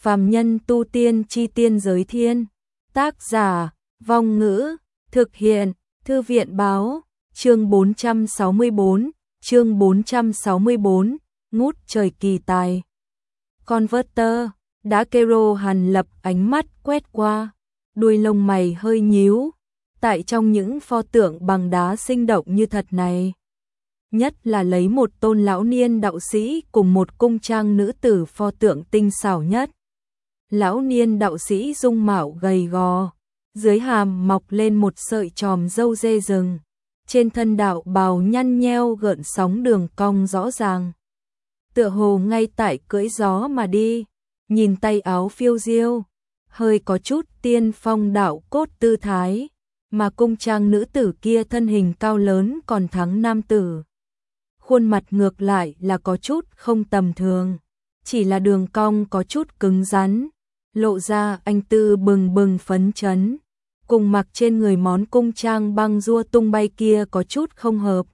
Phàm nhân tu tiên chi tiên giới thiên. Tác giả, Vong Ngữ, thực hiện, Thư viện báo, chương 464, ngút trời kỳ tài. Converter, đã kêu Hàn Lập ánh mắt quét qua, đuôi lông mày hơi nhíu, tại trong những pho tượng bằng đá sinh động như thật này. Nhất là lấy một tôn lão niên đạo sĩ cùng một cung trang nữ tử pho tượng tinh xảo nhất. Lão niên đạo sĩ dung mạo gầy gò, dưới hàm mọc lên một sợi chòm râu dê rừng, trên thân đạo bào nhăn nheo gợn sóng đường cong rõ ràng. Tựa hồ ngay tại cưỡi gió mà đi, nhìn tay áo phiêu diêu, hơi có chút tiên phong đạo cốt tư thái, mà cung trang nữ tử kia thân hình cao lớn còn thắng nam tử. Khuôn mặt ngược lại là có chút không tầm thường, chỉ là đường cong có chút cứng rắn, lộ ra anh tư bừng bừng phấn chấn, cùng mặc trên người món cung trang băng rua tung bay kia có chút không hợp.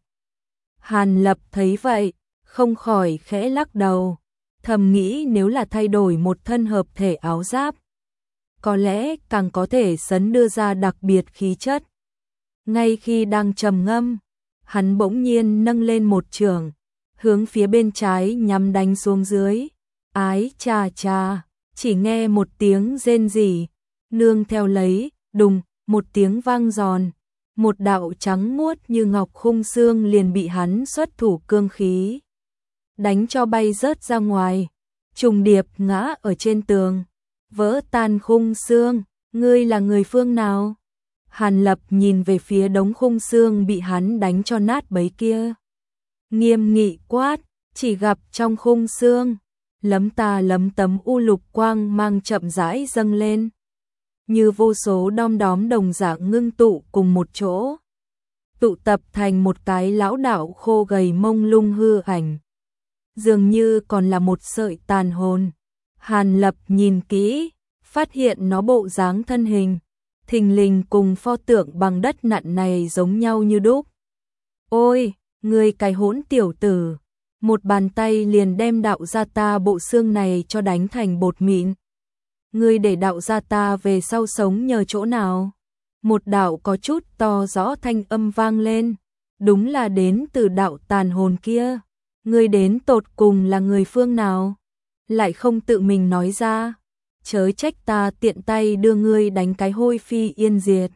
Hàn Lập thấy vậy, không khỏi khẽ lắc đầu, thầm nghĩ nếu là thay đổi một thân hợp thể áo giáp, có lẽ càng có thể sấn đưa ra đặc biệt khí chất. Ngay khi đang trầm ngâm, hắn bỗng nhiên nâng lên một chưởng, hướng phía bên trái nhắm đánh xuống dưới. Ái chà chà, chỉ nghe một tiếng rên rỉ, nương theo lấy, đùng, một tiếng vang giòn, một đạo trắng muốt như ngọc khung xương liền bị hắn xuất thủ cương khí đánh cho bay rớt ra ngoài, trùng điệp ngã ở trên tường, vỡ tan khung xương. Ngươi là người phương nào? Hàn Lập nhìn về phía đống khung xương bị hắn đánh cho nát bấy kia, nghiêm nghị quát, chỉ gặp trong khung xương, lấm tấm u lục quang mang chậm rãi dâng lên, như vô số đom đóm đồng dạng ngưng tụ cùng một chỗ, tụ tập thành một cái lão đạo khô gầy mông lung hư ảnh, dường như còn là một sợi tàn hồn. Hàn Lập nhìn kỹ, phát hiện nó bộ dáng thân hình thình lình cùng pho tượng bằng đất nặn này giống nhau như đúc. Ôi, ngươi cái hỗn tiểu tử, một bàn tay liền đem đạo gia ta bộ xương này cho đánh thành bột mịn. Ngươi để đạo gia ta về sau sống nhờ chỗ nào? Một đạo có chút to rõ thanh âm vang lên, đúng là đến từ đạo tàn hồn kia. Ngươi đến tột cùng là người phương nào? Lại không tự mình nói ra, chớ trách ta tiện tay đưa ngươi đánh cái hôi phi yên diệt.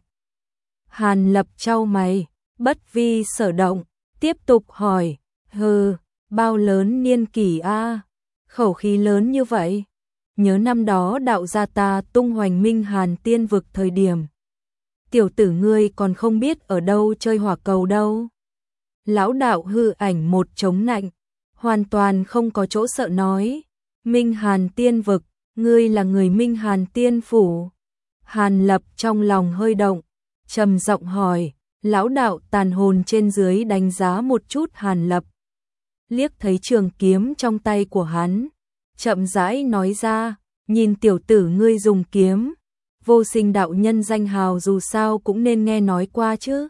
Hàn Lập chau mày, bất vi sở động, tiếp tục hỏi, hừ, bao lớn niên kỷ a? Khẩu khí lớn như vậy. Nhớ năm đó đạo gia ta tung hoành minh Hàn tiên vực thời điểm, tiểu tử ngươi còn không biết ở đâu chơi hỏa cầu đâu. Lão đạo hư ảnh một chống nạnh, hoàn toàn không có chỗ sợ nói, minh Hàn tiên vực, ngươi là người minh Hàn tiên phủ? Hàn Lập trong lòng hơi động, trầm giọng hỏi. Lão đạo tàn hồn trên dưới đánh giá một chút Hàn Lập, liếc thấy trường kiếm trong tay của hắn, chậm rãi nói ra, nhìn tiểu tử ngươi dùng kiếm, Vô Sinh đạo nhân danh hào dù sao cũng nên nghe nói qua chứ.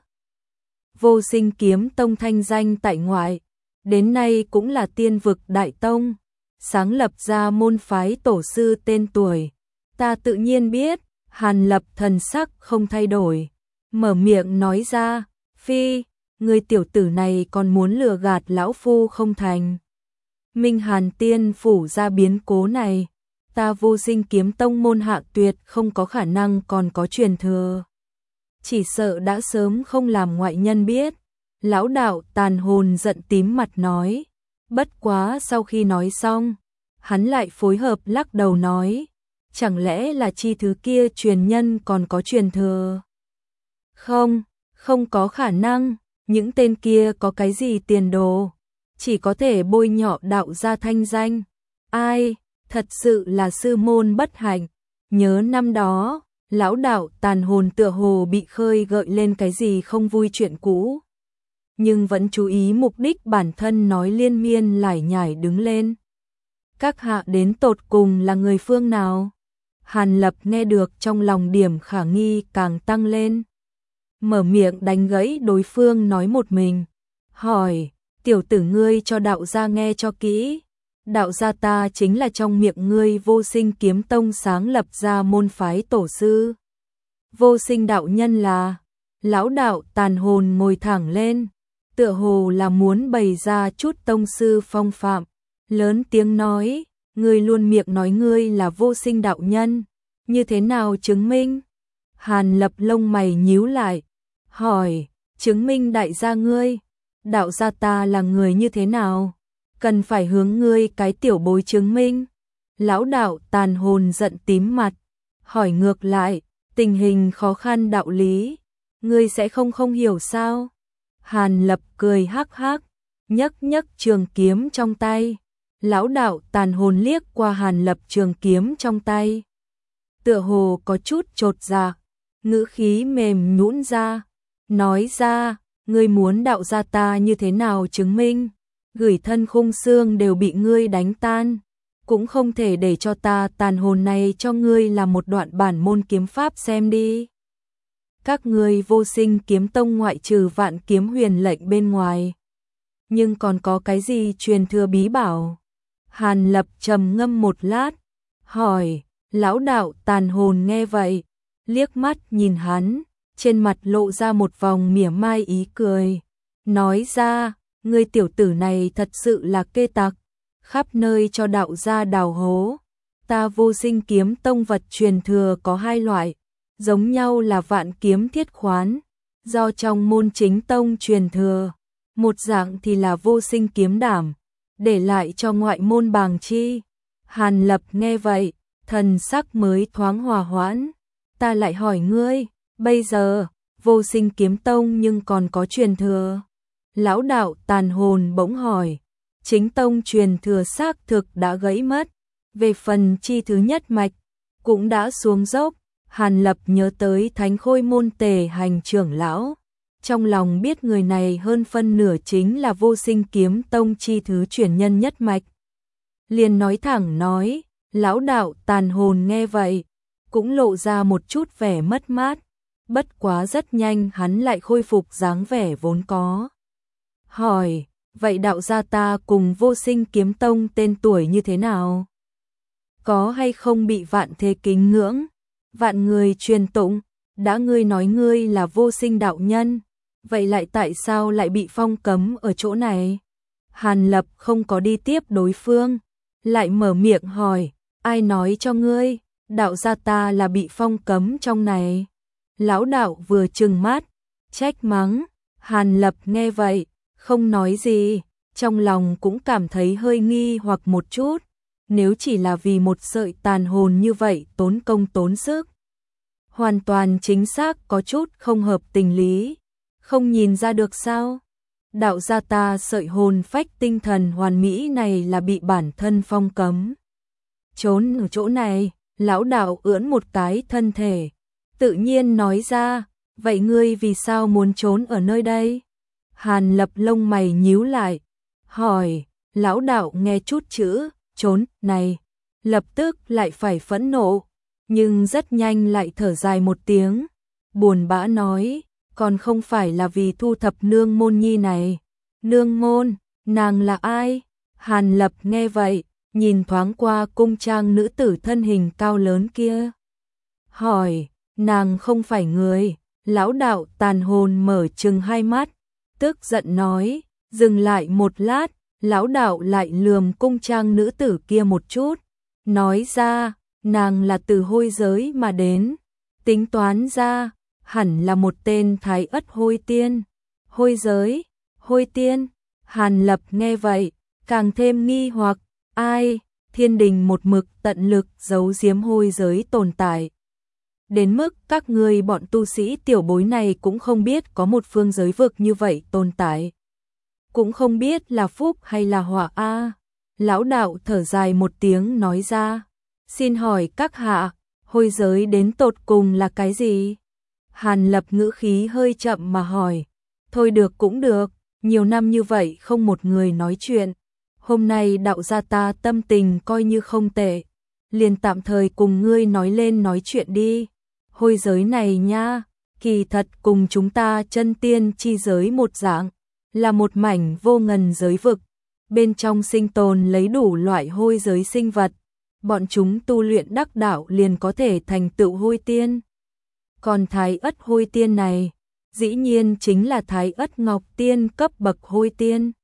Vô Sinh kiếm tông thanh danh tại ngoại, đến nay cũng là tiên vực đại tông, sáng lập ra môn phái tổ sư tên tuổi. Ta tự nhiên biết. Hàn Lập thần sắc không thay đổi, mở miệng nói ra, phi, người tiểu tử này còn muốn lừa gạt lão phu không thành. Minh Hàn tiên phủ ra biến cố này, ta Vô Sinh kiếm tông môn hạ tuyệt không có khả năng còn có truyền thừa. Chỉ sợ đã sớm không làm ngoại nhân biết. Lão đạo tàn hồn giận tím mặt nói, bất quá sau khi nói xong, hắn lại phối hợp lắc đầu nói, chẳng lẽ là chi thứ kia truyền nhân còn có truyền thừa? Không có khả năng, những tên kia có cái gì tiền đồ, chỉ có thể bôi nhọ đạo gia thanh danh. Ai, thật sự là sư môn bất hạnh. Nhớ năm đó, lão đạo tàn hồn tựa hồ bị khơi gợi lên cái gì không vui chuyện cũ, nhưng vẫn chú ý mục đích bản thân nói liên miên lải nhải đứng lên. Các hạ đến tột cùng là người phương nào? Hàn Lập nghe được trong lòng điểm khả nghi càng tăng lên, mở miệng đánh gãy đối phương nói một mình, hỏi, tiểu tử ngươi cho đạo gia nghe cho kỹ, đạo gia ta chính là trong miệng ngươi Vô Sinh Kiếm Tông sáng lập ra môn phái tổ sư. Vô Sinh đạo nhân là, lão đạo tàn hồn ngồi thẳng lên, tựa hồ là muốn bày ra chút tông sư phong phạm, lớn tiếng nói, ngươi luôn miệng nói ngươi là Vô Sinh đạo nhân, như thế nào chứng minh? Hàn Lập lông mày nhíu lại, hỏi, chứng minh đại gia ngươi, đạo gia ta là người như thế nào? Cần phải hướng ngươi cái tiểu bối chứng minh. Lão đạo tàn hồn giận tím mặt, hỏi ngược lại, tình hình khó khăn đạo lý, ngươi sẽ không hiểu sao? Hàn Lập cười hắc hắc, nhấc nhấc trường kiếm trong tay. Lão đạo tàn hồn liếc qua Hàn Lập trường kiếm trong tay, tựa hồ có chút chột dạ, ngữ khí mềm nhũn ra, nói ra, ngươi muốn đạo gia ta như thế nào chứng minh? Gửi thân khung xương đều bị ngươi đánh tan, cũng không thể để cho ta tàn hồn này cho ngươi là một đoạn bản môn kiếm pháp xem đi. Các ngươi Vô Sinh Kiếm Tông ngoại trừ Vạn Kiếm Huyền lệnh bên ngoài, nhưng còn có cái gì truyền thừa bí bảo? Hàn Lập trầm ngâm một lát, hỏi, lão đạo tàn hồn nghe vậy, liếc mắt nhìn hắn, trên mặt lộ ra một vòng mỉa mai ý cười, nói ra, ngươi tiểu tử này thật sự là kê tặc, khắp nơi cho đạo gia đào hố. Ta Vô Sinh Kiếm Tông vật truyền thừa có hai loại, giống nhau là Vạn Kiếm Thiết Khoán, do trong môn chính tông truyền thừa, một dạng thì là Vô Sinh Kiếm Đảm, để lại cho ngoại môn Bàng Chi. Hàn Lập nghe vậy, thần sắc mới thoáng hòa hoãn, ta lại hỏi ngươi, bây giờ, Vô Sinh Kiếm Tông nhưng còn có truyền thừa? Lão đạo tàn hồn bỗng hỏi, chính tông truyền thừa xác thực đã gãy mất, về phần chi thứ nhất mạch, cũng đã xuống dốc. Hàn Lập nhớ tới Thánh Khôi môn Tề Hành trưởng lão, trong lòng biết người này hơn phân nửa chính là Vô Sinh Kiếm Tông chi thứ truyền nhân nhất mạch. Liền nói thẳng nói, lão đạo tàn hồn nghe vậy, cũng lộ ra một chút vẻ mất mát, bất quá rất nhanh hắn lại khôi phục dáng vẻ vốn có. Hỏi, vậy đạo gia ta cùng Vô Sinh Kiếm Tông tên tuổi như thế nào? Có hay không bị vạn thế kính ngưỡng, vạn người truyền tụng? Đã ngươi nói ngươi là Vô Sinh đạo nhân, vậy lại tại sao lại bị phong cấm ở chỗ này? Hàn Lập không có đi tiếp đối phương, lại mở miệng hỏi, ai nói cho ngươi, đạo gia ta là bị phong cấm trong này? Lão đạo vừa trừng mắt, trách mắng. Hàn Lập nghe vậy, không nói gì, trong lòng cũng cảm thấy hơi nghi hoặc một chút, nếu chỉ là vì một sợi tàn hồn như vậy tốn công tốn sức, hoàn toàn chính xác có chút không hợp tình lý, không nhìn ra được sao? Đạo gia ta sợi hồn phách tinh thần hoàn mỹ này là bị bản thân phong cấm. Trốn ở chỗ này, lão đạo ưỡn một cái thân thể, tự nhiên nói ra, vậy ngươi vì sao muốn trốn ở nơi đây? Hàn Lập lông mày nhíu lại, hỏi, lão đạo nghe chút chữ trốn này, lập tức lại phải phẫn nộ, nhưng rất nhanh lại thở dài một tiếng, buồn bã nói, còn không phải là vì thu thập nương môn nhi này. Nương môn, nàng là ai? Hàn Lập nghe vậy, nhìn thoáng qua cung trang nữ tử thân hình cao lớn kia, hỏi, nàng không phải người? Lão đạo tàn hồn mở trừng hai mắt, tức giận nói, dừng lại một lát, lão đạo lại lườm cung trang nữ tử kia một chút, nói ra, nàng là từ hôi giới mà đến, tính toán ra, hẳn là một tên thái ất hôi tiên. Hôi giới, hôi tiên? Hàn Lập nghe vậy, càng thêm nghi hoặc, ai? Thiên đình một mực tận lực giấu giếm hôi giới tồn tại, đến mức các ngươi bọn tu sĩ tiểu bối này cũng không biết có một phương giới vực như vậy tồn tại, cũng không biết là phúc hay là họa a. Lão đạo thở dài một tiếng nói ra, xin hỏi các hạ, hôi giới đến tột cùng là cái gì? Hàn Lập ngữ khí hơi chậm mà hỏi, thôi được cũng được, nhiều năm như vậy không một người nói chuyện, hôm nay đạo gia ta tâm tình coi như không tệ, liền tạm thời cùng ngươi nói lên nói chuyện đi. Hôi giới này nha, kỳ thật cùng chúng ta chân tiên chi giới một dạng, là một mảnh vô ngần giới vực, bên trong sinh tồn lấy đủ loại hôi giới sinh vật, bọn chúng tu luyện đắc đạo liền có thể thành tựu hôi tiên. Còn Thái Ất hôi tiên này, dĩ nhiên chính là Thái Ất Ngọc Tiên cấp bậc hôi tiên.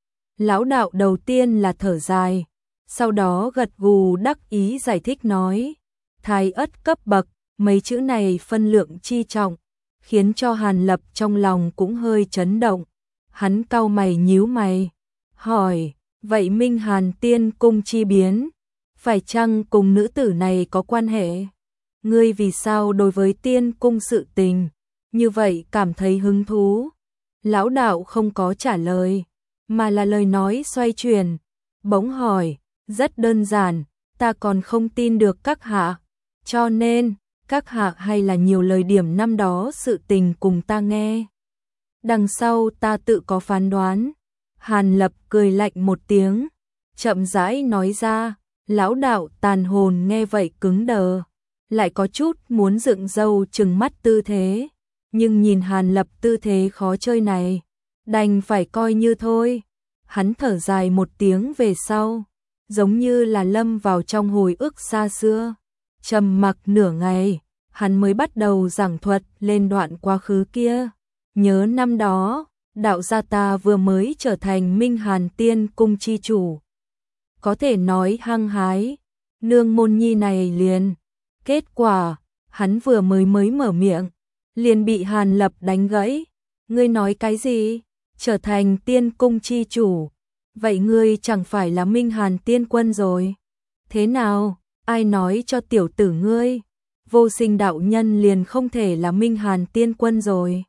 Lão đạo đầu tiên là thở dài, sau đó gật gù đắc ý giải thích nói, Thái Ất cấp bậc, mấy chữ này phân lượng chi trọng, khiến cho Hàn Lập trong lòng cũng hơi chấn động. Hắn cau mày nhíu mày, hỏi, vậy Minh Hàn Tiên Cung chi biến, phải chăng cùng nữ tử này có quan hệ? Ngươi vì sao đối với tiên cung sự tình, như vậy cảm thấy hứng thú? Lão đạo không có trả lời, mà là lời nói xoay chuyển, bỗng hỏi, rất đơn giản, ta còn không tin được các hạ, cho nên, các hạ hay là nhiều lời điểm năm đó sự tình cùng ta nghe. Đằng sau ta tự có phán đoán. Hàn Lập cười lạnh một tiếng, chậm rãi nói ra, lão đạo tàn hồn nghe vậy cứng đờ, lại có chút muốn dựng râu trừng mắt tư thế, nhưng nhìn Hàn Lập tư thế khó chơi này, đành phải coi như thôi. Hắn thở dài một tiếng về sau, giống như là lâm vào trong hồi ức xa xưa, trầm mặc nửa ngày, hắn mới bắt đầu giảng thuật lên đoạn quá khứ kia. Nhớ năm đó, đạo gia ta vừa mới trở thành Minh Hàn Tiên Cung chi chủ, có thể nói hăng hái, nương môn nhi này liền. Kết quả, hắn vừa mới mở miệng, liền bị Hàn Lập đánh gãy. Ngươi nói cái gì? Trở thành Tiên Cung chi chủ, vậy ngươi chẳng phải là Minh Hàn Tiên Quân rồi? Thế nào, ai nói cho tiểu tử ngươi, Vô Sinh đạo nhân liền không thể là Minh Hàn Tiên Quân rồi?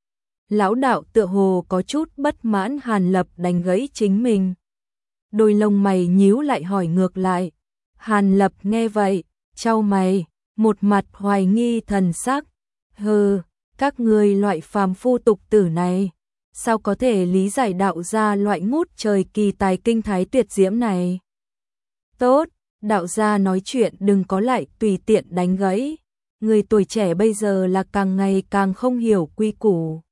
Lão đạo tựa hồ có chút bất mãn Hàn Lập đánh gãy chính mình. Đôi lông mày nhíu lại hỏi ngược lại. Hàn Lập nghe vậy, chau mày, một mặt hoài nghi thần sắc. Hừ, các ngươi loại phàm phu tục tử này, sao có thể lý giải đạo gia loại ngút trời kỳ tài kinh thái tuyệt diễm này? Tốt, đạo gia nói chuyện đừng có lại tùy tiện đánh gãy. Người tuổi trẻ bây giờ là càng ngày càng không hiểu quy củ.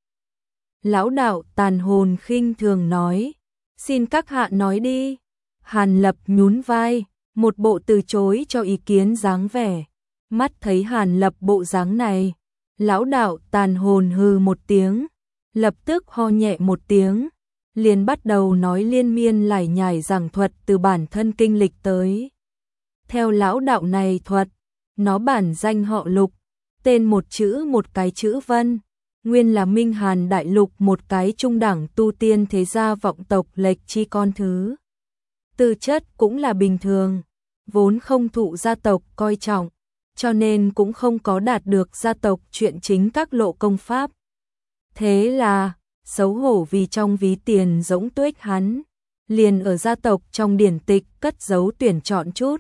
Lão đạo tàn hồn khinh thường nói, xin các hạ nói đi. Hàn Lập nhún vai, một bộ từ chối cho ý kiến dáng vẻ. Mắt thấy Hàn Lập bộ dáng này, lão đạo tàn hồn hừ một tiếng, lập tức ho nhẹ một tiếng, liền bắt đầu nói liên miên lải nhải giảng thuật từ bản thân kinh lịch tới. Theo lão đạo này thuật, nó bản danh họ Lục, tên một chữ một cái chữ Vân, nguyên là Minh Hàn Đại Lục một cái trung đẳng tu tiên thế gia vọng tộc lệch chi con thứ. Tư chất cũng là bình thường, vốn không thụ gia tộc coi trọng, cho nên cũng không có đạt được gia tộc chuyện chính các lộ công pháp. Thế là, xấu hổ vì trong ví tiền rỗng tuếch hắn, liền ở gia tộc trong điển tịch cất giấu tuyển chọn chút.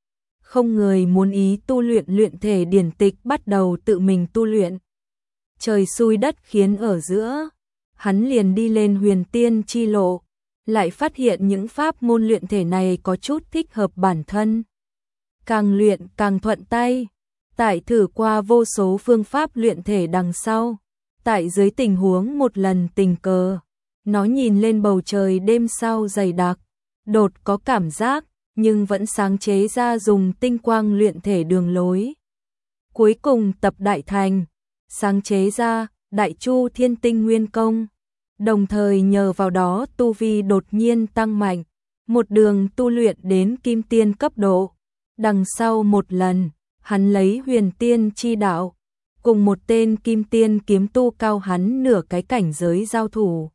Không người muốn ý tu luyện thể điển tịch bắt đầu tự mình tu luyện. Trời xui đất khiến ở giữa, hắn liền đi lên huyền tiên chi lộ, lại phát hiện những pháp môn luyện thể này có chút thích hợp bản thân. Càng luyện càng thuận tay, tại thử qua vô số phương pháp luyện thể đằng sau, tại dưới tình huống một lần tình cờ, nó nhìn lên bầu trời đêm sau dày đặc, đột có cảm giác, nhưng vẫn sáng chế ra dùng tinh quang luyện thể đường lối. Cuối cùng tập đại thành, sáng chế ra Đại Chu Thiên Tinh Nguyên Công, đồng thời nhờ vào đó tu vi đột nhiên tăng mạnh, một đường tu luyện đến kim tiên cấp độ. Đằng sau một lần, hắn lấy huyền tiên chi đạo, cùng một tên kim tiên kiếm tu cao hắn nửa cái cảnh giới giao thủ.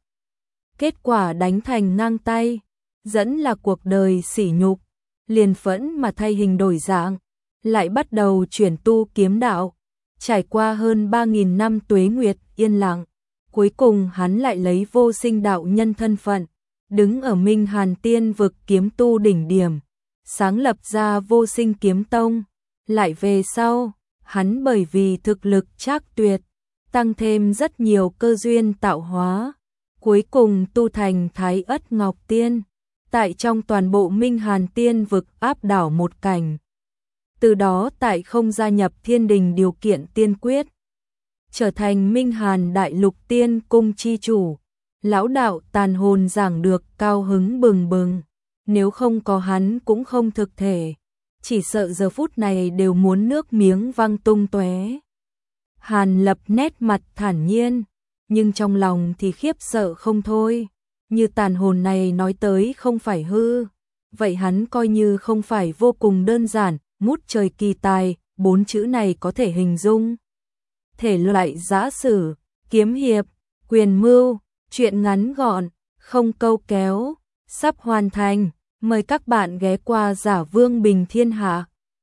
Kết quả đánh thành ngang tay, dẫn là cuộc đời sỉ nhục, liền phẫn mà thay hình đổi dạng, lại bắt đầu chuyển tu kiếm đạo. Trải qua hơn 3.000 năm tuế nguyệt yên lặng, cuối cùng hắn lại lấy Vô Sinh đạo nhân thân phận, đứng ở Minh Hàn Tiên vực kiếm tu đỉnh điểm, sáng lập ra Vô Sinh kiếm tông. Lại về sau, hắn bởi vì thực lực trác tuyệt, tăng thêm rất nhiều cơ duyên tạo hóa, cuối cùng tu thành Thái Ất Ngọc Tiên, tại trong toàn bộ Minh Hàn Tiên vực áp đảo một cảnh. Từ đó tại không gia nhập thiên đình điều kiện tiên quyết, trở thành Minh Hàn Đại Lục Tiên Cung chi chủ, Lão đạo tàn hồn giảng được cao hứng bừng bừng, nếu không có hắn cũng không thực thể, chỉ sợ giờ phút này đều muốn nước miếng văng tung tóe. Hàn Lập nét mặt thản nhiên, nhưng trong lòng thì khiếp sợ không thôi, như tàn hồn này nói tới không phải hư, vậy hắn coi như không phải vô cùng đơn giản, ngút trời kỳ tài, 4 chữ này có thể hình dung thể loại giã sử, kiếm hiệp, quyền mưu, truyện ngắn gọn, không câu kéo, sắp hoàn thành, mời các bạn ghé qua Giả Vương Bình Thiên Hạ.